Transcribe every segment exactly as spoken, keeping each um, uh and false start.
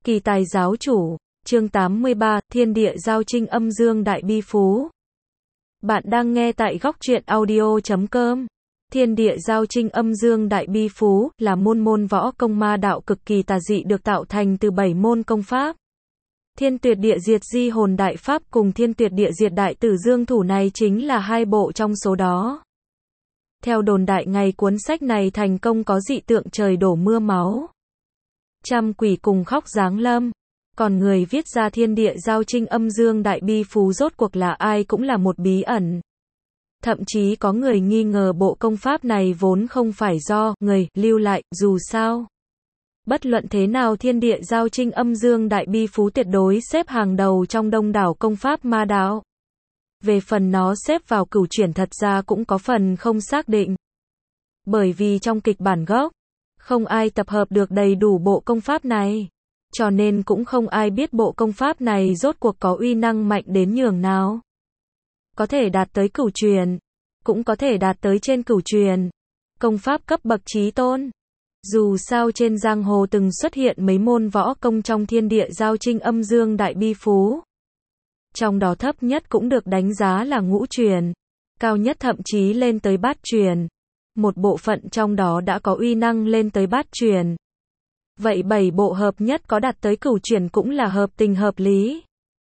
Kỳ tài giáo chủ, chương tám mươi ba, Thiên địa giao trinh âm dương đại bi phú. Bạn đang nghe tại góc truyện audio chấm com. Thiên địa giao trinh âm dương đại bi phú là môn môn võ công ma đạo cực kỳ tà dị được tạo thành từ bảy môn công pháp. Thiên tuyệt địa diệt di hồn đại pháp cùng thiên tuyệt địa diệt đại tử dương thủ này chính là hai bộ trong số đó. Theo đồn đại ngày cuốn sách này thành công có dị tượng trời đổ mưa máu. Trăm quỷ cùng khóc giáng lâm. Còn người viết ra thiên địa giao trinh âm dương đại bi phú rốt cuộc là ai cũng là một bí ẩn. Thậm chí có người nghi ngờ bộ công pháp này vốn không phải do người lưu lại, dù sao. Bất luận thế nào thiên địa giao trinh âm dương đại bi phú tuyệt đối xếp hàng đầu trong đông đảo công pháp ma đạo. Về phần nó xếp vào cửu chuyển thật ra cũng có phần không xác định. Bởi vì trong kịch bản gốc, không ai tập hợp được đầy đủ bộ công pháp này. Cho nên cũng không ai biết bộ công pháp này rốt cuộc có uy năng mạnh đến nhường nào. Có thể đạt tới cửu truyền, cũng có thể đạt tới trên cửu truyền. Công pháp cấp bậc chí tôn. Dù sao trên giang hồ từng xuất hiện mấy môn võ công trong thiên địa giao trinh âm dương đại bi phú. Trong đó thấp nhất cũng được đánh giá là ngũ truyền, cao nhất thậm chí lên tới bát truyền. Một bộ phận trong đó đã có uy năng lên tới bát truyền. Vậy bảy bộ hợp nhất có đạt tới cửu truyền cũng là hợp tình hợp lý.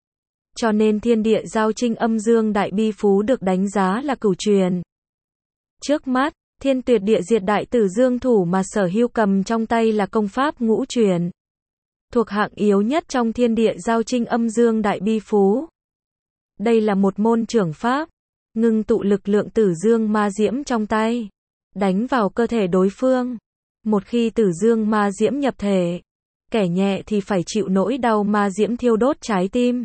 Cho nên thiên địa giao trinh âm dương đại bi phú được đánh giá là cửu truyền. Trước mắt, thiên tuyệt địa diệt đại tử dương thủ mà Sở Hưu cầm trong tay là công pháp ngũ truyền. Thuộc hạng yếu nhất trong thiên địa giao trinh âm dương đại bi phú. Đây là một môn trưởng pháp, ngưng tụ lực lượng tử dương ma diễm trong tay, đánh vào cơ thể đối phương. Một khi tử dương ma diễm nhập thể, kẻ nhẹ thì phải chịu nỗi đau ma diễm thiêu đốt trái tim.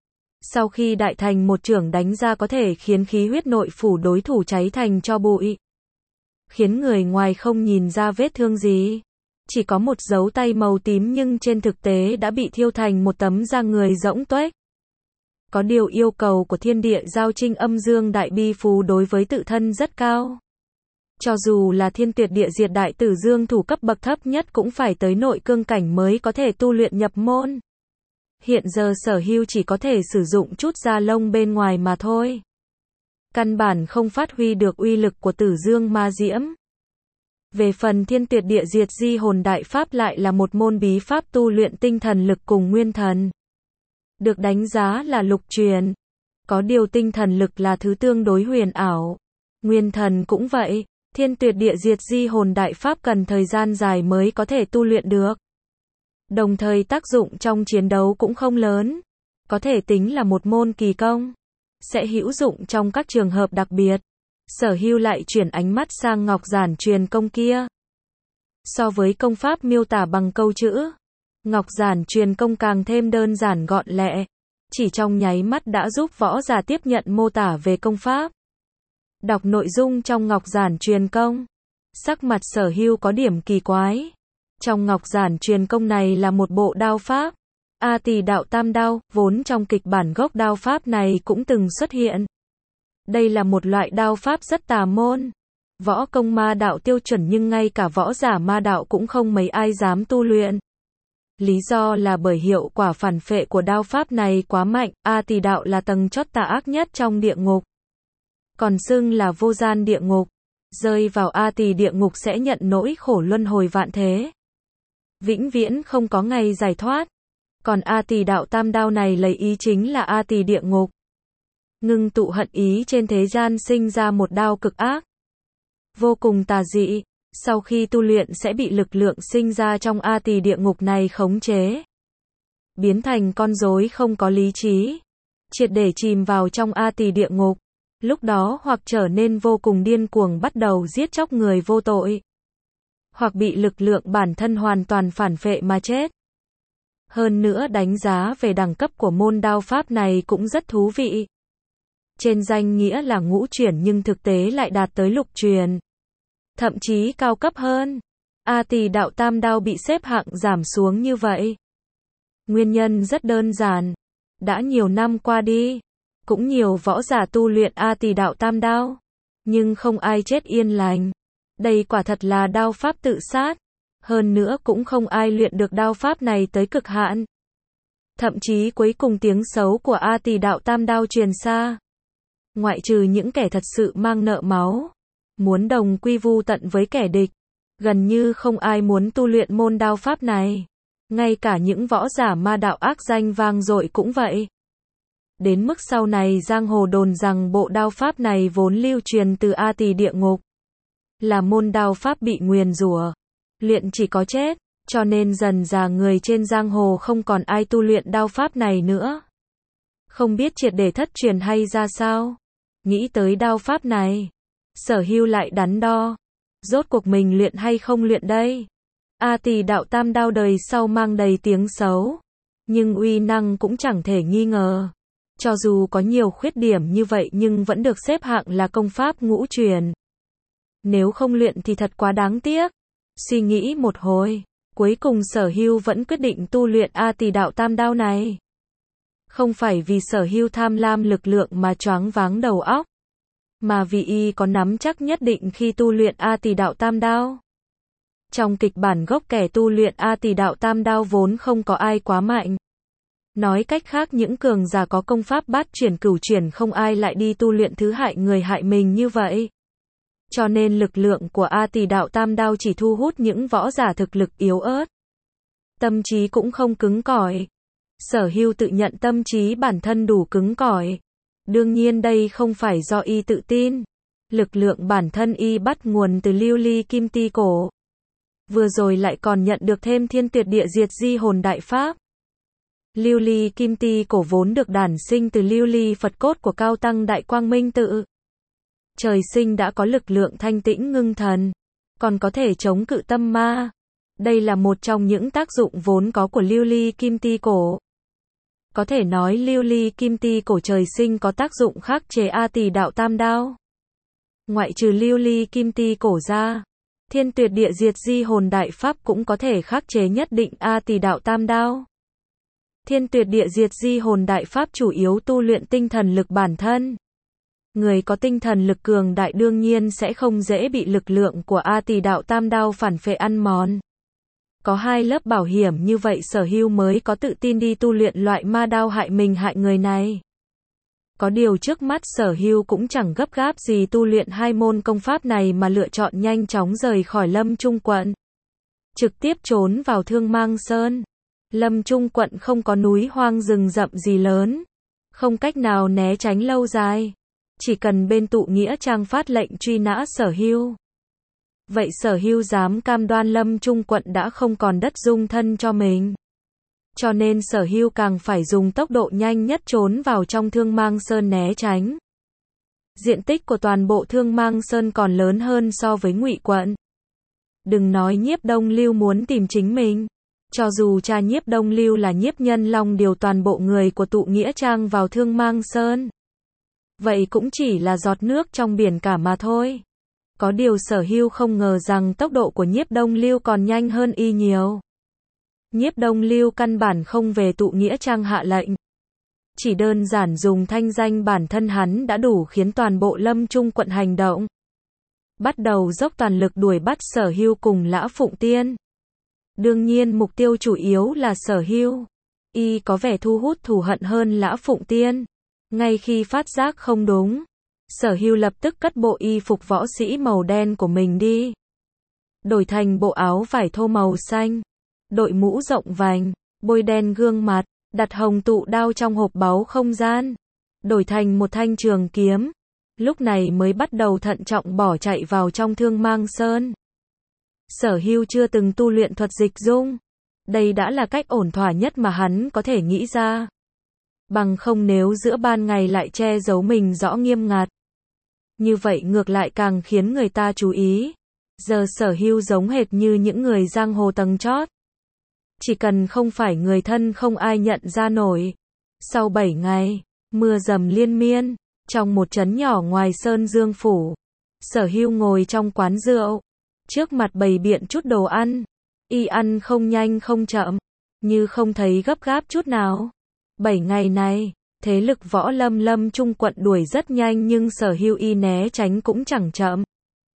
Sau khi đại thành một chưởng đánh ra có thể khiến khí huyết nội phủ đối thủ cháy thành tro bụi. Khiến người ngoài không nhìn ra vết thương gì. Chỉ có một dấu tay màu tím nhưng trên thực tế đã bị thiêu thành một tấm da người rỗng tuếch. Có điều yêu cầu của thiên địa giao trinh âm dương đại bi phú đối với tự thân rất cao. Cho dù là thiên tuyệt địa diệt đại tử dương thủ cấp bậc thấp nhất cũng phải tới nội cương cảnh mới có thể tu luyện nhập môn. Hiện giờ Sở Hưu chỉ có thể sử dụng chút da lông bên ngoài mà thôi. Căn bản không phát huy được uy lực của tử dương ma diễm. Về phần thiên tuyệt địa diệt di hồn đại pháp lại là một môn bí pháp tu luyện tinh thần lực cùng nguyên thần. Được đánh giá là lục truyền. Có điều tinh thần lực là thứ tương đối huyền ảo. Nguyên thần cũng vậy. Thiên tuyệt địa diệt di hồn đại pháp cần thời gian dài mới có thể tu luyện được. Đồng thời tác dụng trong chiến đấu cũng không lớn. Có thể tính là một môn kỳ công. Sẽ hữu dụng trong các trường hợp đặc biệt. Sở Hưu lại chuyển ánh mắt sang ngọc giản truyền công kia. So với công pháp miêu tả bằng câu chữ, ngọc giản truyền công càng thêm đơn giản gọn lẹ. Chỉ trong nháy mắt đã giúp võ giả tiếp nhận mô tả về công pháp. Đọc nội dung trong ngọc giản truyền công. Sắc mặt Sở Hưu có điểm kỳ quái. Trong ngọc giản truyền công này là một bộ đao pháp. A Tỳ đạo tam đao, vốn trong kịch bản gốc đao pháp này cũng từng xuất hiện. Đây là một loại đao pháp rất tà môn. Võ công ma đạo tiêu chuẩn nhưng ngay cả võ giả ma đạo cũng không mấy ai dám tu luyện. Lý do là bởi hiệu quả phản phệ của đao pháp này quá mạnh. A Tỳ đạo là tầng chót tà ác nhất trong địa ngục. Còn xưng là vô gian địa ngục. Rơi vào A Tỳ địa ngục sẽ nhận nỗi khổ luân hồi vạn thế. Vĩnh viễn không có ngày giải thoát. Còn A Tỳ đạo tam đao này lấy ý chính là A Tỳ địa ngục. Ngưng tụ hận ý trên thế gian sinh ra một đao cực ác. Vô cùng tà dị. Sau khi tu luyện sẽ bị lực lượng sinh ra trong A Tỳ địa ngục này khống chế. Biến thành con rối không có lý trí. Triệt để chìm vào trong A Tỳ địa ngục. Lúc đó hoặc trở nên vô cùng điên cuồng bắt đầu giết chóc người vô tội. Hoặc bị lực lượng bản thân hoàn toàn phản phệ mà chết. Hơn nữa đánh giá về đẳng cấp của môn đao pháp này cũng rất thú vị. Trên danh nghĩa là ngũ chuyển nhưng thực tế lại đạt tới lục truyền. Thậm chí cao cấp hơn. A Tỳ đạo tam đao bị xếp hạng giảm xuống như vậy. Nguyên nhân rất đơn giản. Đã nhiều năm qua đi. Cũng nhiều võ giả tu luyện A Tỳ đạo tam đao. Nhưng không ai chết yên lành. Đây quả thật là đao pháp tự sát. Hơn nữa cũng không ai luyện được đao pháp này tới cực hạn. Thậm chí cuối cùng tiếng xấu của A Tỳ đạo tam đao truyền xa. Ngoại trừ những kẻ thật sự mang nợ máu, muốn đồng quy vu tận với kẻ địch, gần như không ai muốn tu luyện môn đao pháp này. Ngay cả những võ giả ma đạo ác danh vang dội cũng vậy. Đến mức sau này giang hồ đồn rằng bộ đao pháp này vốn lưu truyền từ A Tỳ địa ngục, là môn đao pháp bị nguyền rủa, luyện chỉ có chết, cho nên dần dà người trên giang hồ không còn ai tu luyện đao pháp này nữa. Không biết triệt để thất truyền hay ra sao. Nghĩ tới đao pháp này, Sở Hưu lại đắn đo, rốt cuộc mình luyện hay không luyện đây. A Tỳ đạo tam đao đời sau mang đầy tiếng xấu, nhưng uy năng cũng chẳng thể nghi ngờ. Cho dù có nhiều khuyết điểm như vậy nhưng vẫn được xếp hạng là công pháp ngũ truyền. Nếu không luyện thì thật quá đáng tiếc. Suy nghĩ một hồi, cuối cùng Sở Hưu vẫn quyết định tu luyện A Tỳ đạo tam đao này. Không phải vì Sở Hưu tham lam lực lượng mà choáng váng đầu óc, mà vì y có nắm chắc nhất định khi tu luyện A Tỳ đạo tam đao. Trong kịch bản gốc kẻ tu luyện A Tỳ đạo tam đao vốn không có ai quá mạnh. Nói cách khác những cường giả có công pháp bát chuyển cửu chuyển không ai lại đi tu luyện thứ hại người hại mình như vậy. Cho nên lực lượng của A Tỳ đạo tam đao chỉ thu hút những võ giả thực lực yếu ớt. Tâm trí cũng không cứng cỏi. Sở Hưu tự nhận tâm trí bản thân đủ cứng cỏi. Đương nhiên đây không phải do y tự tin. Lực lượng bản thân y bắt nguồn từ lưu ly kim ti cổ. Vừa rồi lại còn nhận được thêm thiên tuyệt địa diệt di hồn đại pháp. Lưu ly kim ti cổ vốn được đản sinh từ lưu ly Phật cốt của cao tăng Đại Quang Minh Tự. Trời sinh đã có lực lượng thanh tĩnh ngưng thần, còn có thể chống cự tâm ma. Đây là một trong những tác dụng vốn có của lưu ly kim ti cổ. Có thể nói lưu ly kim ti cổ trời sinh có tác dụng khắc chế A Tỳ đạo tam đao. Ngoại trừ lưu ly kim ti cổ ra, thiên tuyệt địa diệt di hồn đại pháp cũng có thể khắc chế nhất định A Tỳ đạo tam đao. Thiên tuyệt địa diệt di hồn đại pháp chủ yếu tu luyện tinh thần lực bản thân. Người có tinh thần lực cường đại đương nhiên sẽ không dễ bị lực lượng của A Tỳ đạo tam đao phản phệ ăn mòn. Có hai lớp bảo hiểm như vậy Sở Hưu mới có tự tin đi tu luyện loại ma đao hại mình hại người này. Có điều trước mắt Sở Hưu cũng chẳng gấp gáp gì tu luyện hai môn công pháp này mà lựa chọn nhanh chóng rời khỏi Lâm Trung quận. Trực tiếp trốn vào Thương Mang Sơn. Lâm Trung quận không có núi hoang rừng rậm gì lớn. Không cách nào né tránh lâu dài. Chỉ cần bên tụ nghĩa trang phát lệnh truy nã Sở Hưu. Vậy Sở Hưu dám cam đoan Lâm Trung quận đã không còn đất dung thân cho mình. Cho nên Sở Hưu càng phải dùng tốc độ nhanh nhất trốn vào trong Thương Mang Sơn né tránh. Diện tích của toàn bộ Thương Mang Sơn còn lớn hơn so với Ngụy quận. Đừng nói Nhiếp Đông Lưu muốn tìm chính mình. Cho dù cha Nhiếp Đông Lưu là Nhiếp Nhân Long điều toàn bộ người của tụ nghĩa trang vào Thương Mang Sơn, vậy cũng chỉ là giọt nước trong biển cả mà thôi. Có điều Sở Hưu không ngờ rằng tốc độ của Nhiếp Đông Lưu còn nhanh hơn y nhiều. Nhiếp Đông Lưu căn bản không về tụ nghĩa trang hạ lệnh. Chỉ đơn giản dùng thanh danh bản thân hắn đã đủ khiến toàn bộ Lâm Trung quận hành động. Bắt đầu dốc toàn lực đuổi bắt Sở Hưu cùng Lã Phụng Tiên. Đương nhiên mục tiêu chủ yếu là Sở Hưu. Y có vẻ thu hút thù hận hơn Lã Phụng Tiên. Ngay khi phát giác không đúng, Sở Hưu lập tức cất bộ y phục võ sĩ màu đen của mình đi. Đổi thành bộ áo vải thô màu xanh. Đội mũ rộng vành, bôi đen gương mặt, đặt hồng tụ đao trong hộp báu không gian. Đổi thành một thanh trường kiếm. Lúc này mới bắt đầu thận trọng bỏ chạy vào trong Thương Mang Sơn. Sở Hưu chưa từng tu luyện thuật dịch dung. Đây đã là cách ổn thỏa nhất mà hắn có thể nghĩ ra. Bằng không nếu giữa ban ngày lại che giấu mình rõ nghiêm ngặt. Như vậy ngược lại càng khiến người ta chú ý. Giờ Sở Hưu giống hệt như những người giang hồ tầng chót. Chỉ cần không phải người thân không ai nhận ra nổi. Sau bảy ngày, mưa dầm liên miên, trong một trấn nhỏ ngoài Sơn Dương Phủ, Sở Hưu ngồi trong quán rượu. Trước mặt bày biện chút đồ ăn. Y ăn không nhanh không chậm, như không thấy gấp gáp chút nào. Bảy ngày này, thế lực võ lâm Lâm Trung quận đuổi rất nhanh nhưng Sở Hưu y né tránh cũng chẳng chậm.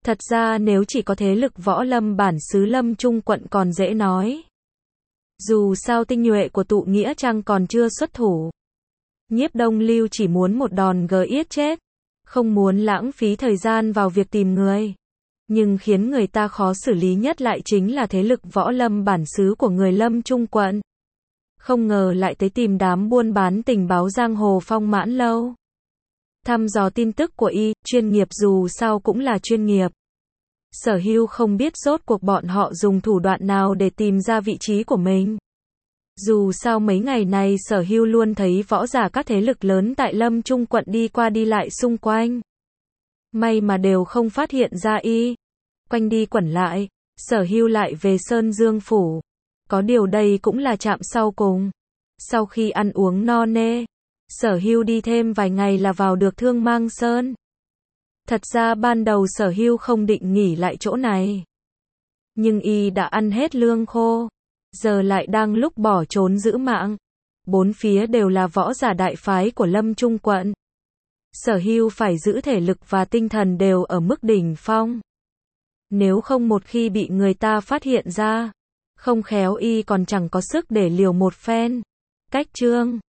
Thật ra nếu chỉ có thế lực võ lâm bản xứ Lâm Trung quận còn dễ nói. Dù sao tinh nhuệ của tụ nghĩa trang còn chưa xuất thủ. Nhiếp Đông Lưu chỉ muốn một đòn gờ yết chết, không muốn lãng phí thời gian vào việc tìm người. Nhưng khiến người ta khó xử lý nhất lại chính là thế lực võ lâm bản xứ của người Lâm Trung quận. Không ngờ lại tới tìm đám buôn bán tình báo giang hồ Phong Mãn Lâu. Thăm dò tin tức của y, chuyên nghiệp dù sao cũng là chuyên nghiệp. Sở Hưu không biết rốt cuộc bọn họ dùng thủ đoạn nào để tìm ra vị trí của mình. Dù sao mấy ngày này Sở Hưu luôn thấy võ giả các thế lực lớn tại Lâm Trung quận đi qua đi lại xung quanh. May mà đều không phát hiện ra y. Quanh đi quẩn lại, Sở Hưu lại về Sơn Dương Phủ. Có điều đây cũng là trạm sau cùng. Sau khi ăn uống no nê, Sở Hưu đi thêm vài ngày là vào được Thương Mang Sơn. Thật ra ban đầu Sở Hưu không định nghỉ lại chỗ này. Nhưng y đã ăn hết lương khô. Giờ lại đang lúc bỏ trốn giữ mạng. Bốn phía đều là võ giả đại phái của Lâm Trung quận. Sở Hưu phải giữ thể lực và tinh thần đều ở mức đỉnh phong. Nếu không một khi bị người ta phát hiện ra, không khéo y còn chẳng có sức để liều một phen. Cách chương